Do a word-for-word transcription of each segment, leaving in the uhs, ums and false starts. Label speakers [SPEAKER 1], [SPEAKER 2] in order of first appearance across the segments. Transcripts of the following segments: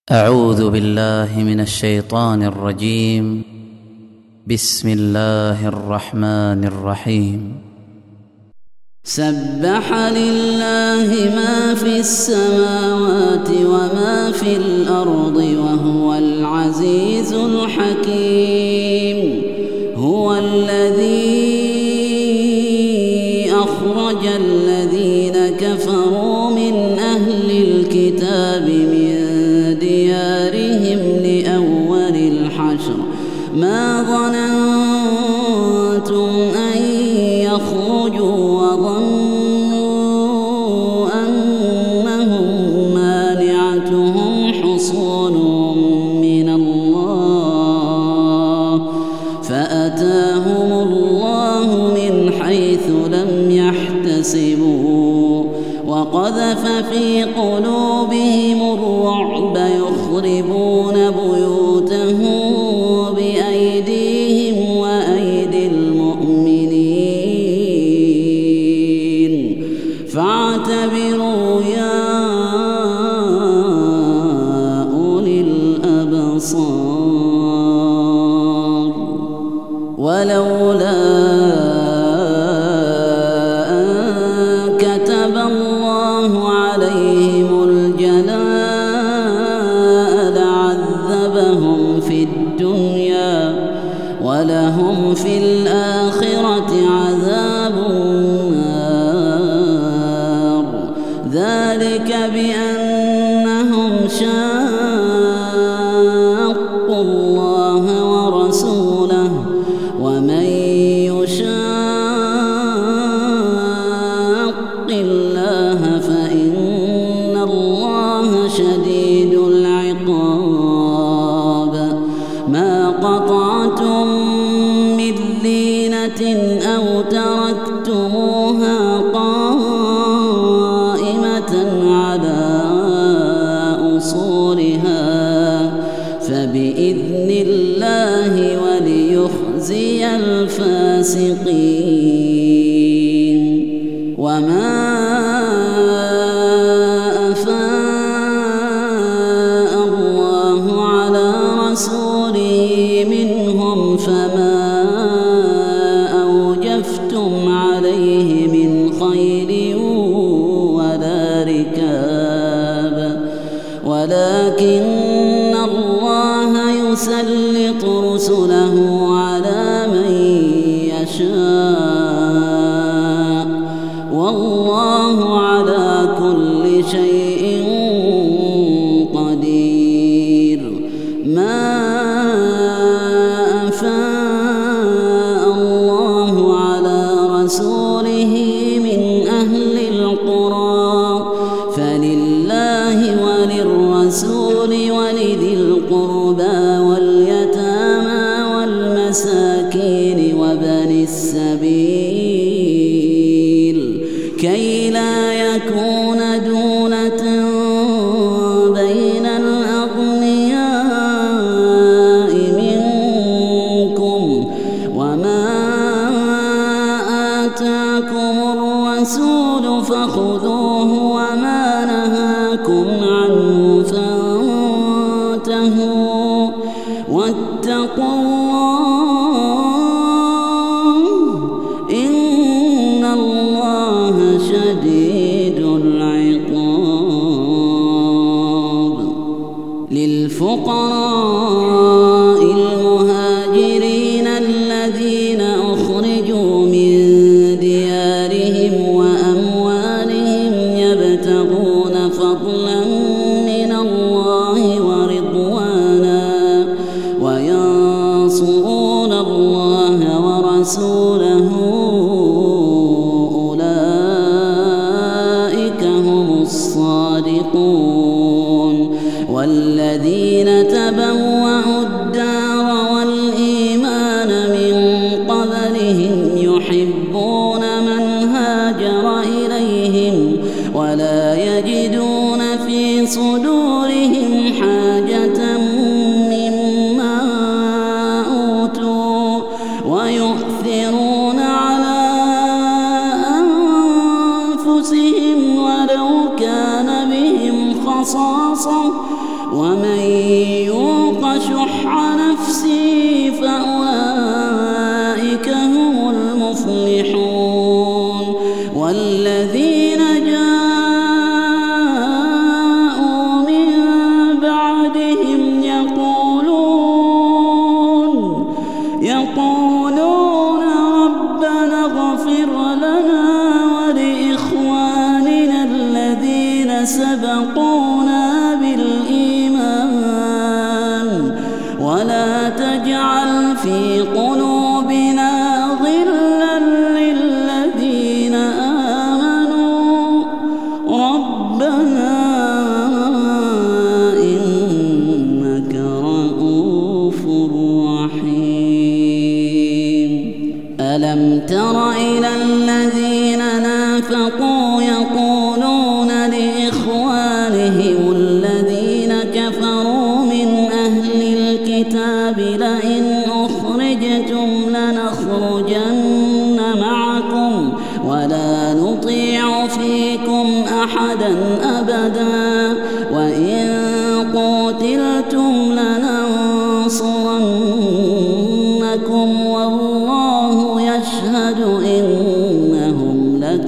[SPEAKER 1] أعوذ بالله من الشيطان الرجيم. بسم الله الرحمن الرحيم.
[SPEAKER 2] سبح لله ما في السماوات وما في الأرض وهو العزيز الحكيم. هو الذي أخرج الذين كفروا من أهل الكتاب من ديارهم لأول الحشر ما ظننتم أن يخرجوا وظنوا أنهم مانعتهم حصونهم من الله فأتاهم الله من حيث لم يحتسبوا وقذف في قلوبهم الرعب يخربون بيوتهم بأيديهم وأيدي المؤمنين فاعتبروا يا أولي الأبصار. ولولا عليهم الجلاء لعذبهم في الدنيا ولهم في الآخرة عذاب النار ذلك بأنهم شاقوا الله ورسوله ومن يشاق الله فإن الله شديد العقاب. ما قطعتم من لينة أو تركتموها قائمة على أصولها فبإذن الله وليخزي الفاسقين. وما أفاء الله على رسوله منهم فما أوجفتم عليه من خيل ولا ركاب ولكن الله يسلط رسله على من يشاء والله على كل شيء قدير. ما أفاء الله على رسوله من أهل القرى فلله وللرسول ولذي القربى واليتامى والمساكين وابن السبيل كي لا يكون دونة بين الأغنياء منكم. وما آتاكم الرسول فخذوه وما نهاكم عنه فانتهوا واتقوا الله إن الله شديد العقاب. للفقراء المهاجرين الذين أخرجوا من ديارهم وأموالهم يبتغون فضلا من الله ورضوانا وينصرون الله ورسوله أولئك هم الصادقون. والذين تبوأوا الدار والإيمان من قبلهم يحبون من هاجر إليهم ولا يجدون في صدورهم حاجة مما أوتوا ويؤثرون على أنفسهم ولو كان بهم خصاصة ومن يوق شح نفسه فأولئك هم المفلحون والذين جاءوا من بعدهم يقولون يقولون ربنا اغفر لنا ولإخواننا الذين سبقونا بالإيمان ولا تجعل في قلوبنا غلا للذين آمنوا ربنا إنك رؤوف رحيم. ألم تر إلى الذين نافقوا يقولون لإخوانهم الذين كفروا من أهل الكتاب لئن أخرجتم لنخرجن معكم ولا نطيع فيكم أحدا أبدا وإن قتلتم لننصرنكم والله يشهد إنهم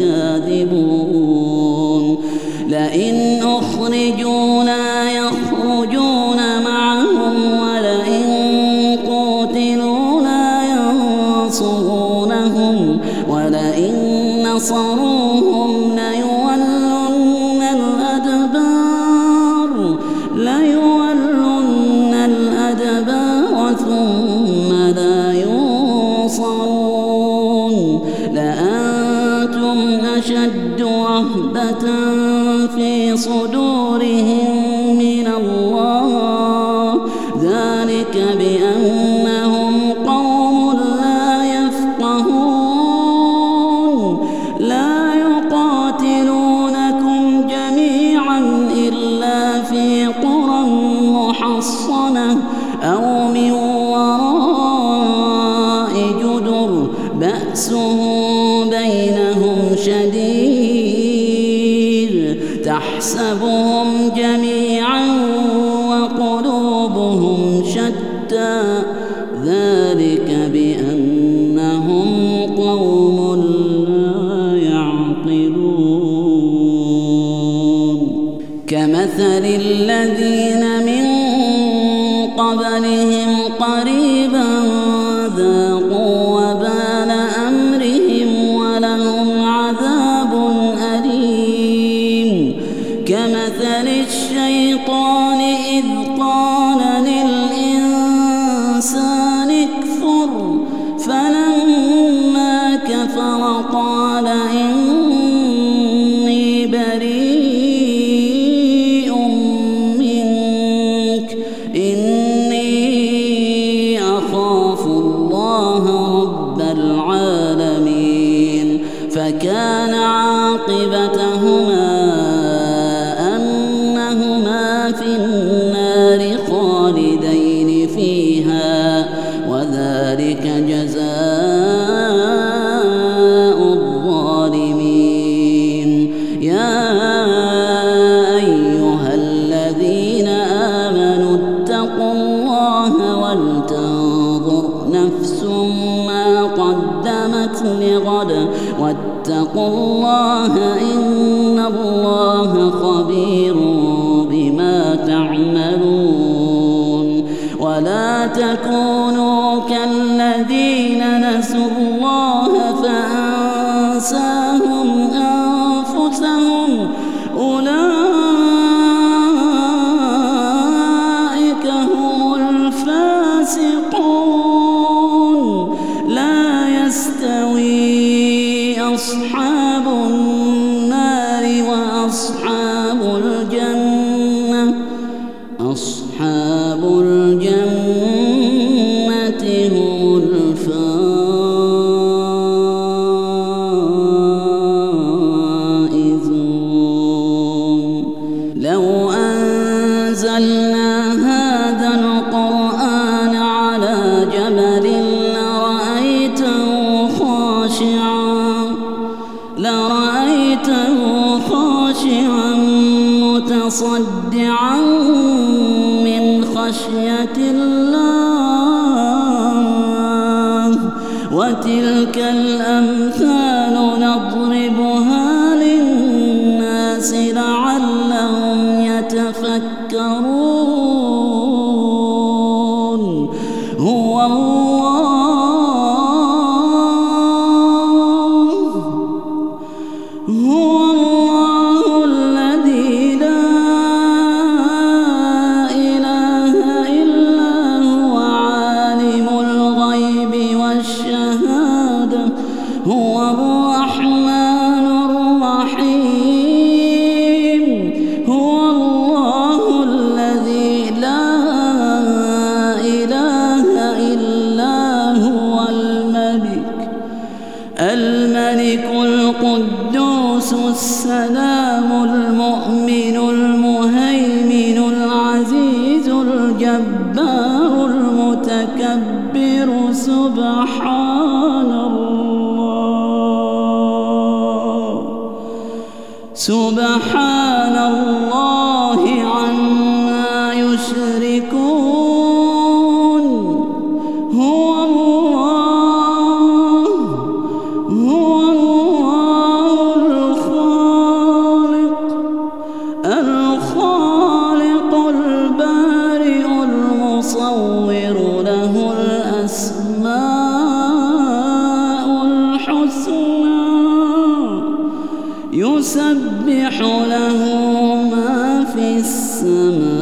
[SPEAKER 2] لكاذبون. لئن أخرجوا لا يخرجون معهم ولئن قتلوا لا ينصرونهم ولئن نصروهم ليولن الأدبار ليولن الأدبار ثم لا ينصرون لأنتم أشد رهبة في صدورهم من الله ذلك بأنهم قوم لا يفقهون. لا يقاتلونكم جميعا إلا في قرى محصنة أو من وراء جدر بأسهم بينهم شديد تحسبهم جميعا وقلوبهم شتى ذلك بأنهم قوم لا يعقلون. كمثل الذين من قبلهم قريبا ذاقوا وبال أمرهم ولهم عذاب أليم. كمثل الشيطان إذ قال للإنسان اكفر فلما كفر قال إني بريء منك إني أخاف الله رب العالمين. فكان عاقبتهما أنهما في النار خالدين فيها وذلك جزاء الظالمين. يا أيها الذين آمنوا اتقوا الله ولتنظر نفس ما قدمت لغد واتقوا الله إن الله خبير بما تعملون. ولا تكونوا كالذين نسوا الله فأنساهم أنفسهم أولئك هم الفاسقون. لا يستوي أصحاب النار وأصحاب الجنة أصحاب الجنة هم الفائزون. لو أنزلنا هذا القرآن على جبل لرأيته خاشعا لرأيته خاشعا متصدعا وتلك الأمثال نضربها للناس لعلهم يتفكرون. هو الله هو الله الذي لا إله إلا هو عالم الغيب والشهادة هو الرحمن الرحيم. هو الله الذي لا إله إلا هو الملك الملك القدوس السلام المؤمن المهيمن العزيز الجبار المتكبر. سبحان الله سبحان الله عما يشركون. هو الله هو الله الخالق الخالق البارئ المصور له الأسماء الحسنى يسبح له ما في السماء